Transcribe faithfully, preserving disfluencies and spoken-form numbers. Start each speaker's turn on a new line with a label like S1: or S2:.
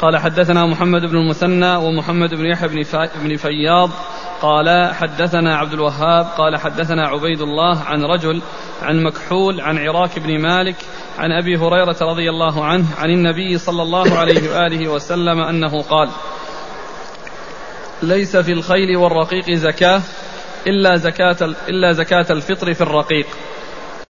S1: قال حدثنا محمد بن المثنى ومحمد بن يحيى بن فياض قال حدثنا عبد الوهاب قال حدثنا عبيد الله عن رجل عن مكحول عن عراك بن مالك عن أبي هريرة رضي الله عنه عن النبي صلى الله عليه وآله وسلم أنه قال: ليس في الخيل والرقيق زكاة إلا زكاة, إلا زكاة الفطر في الرقيق.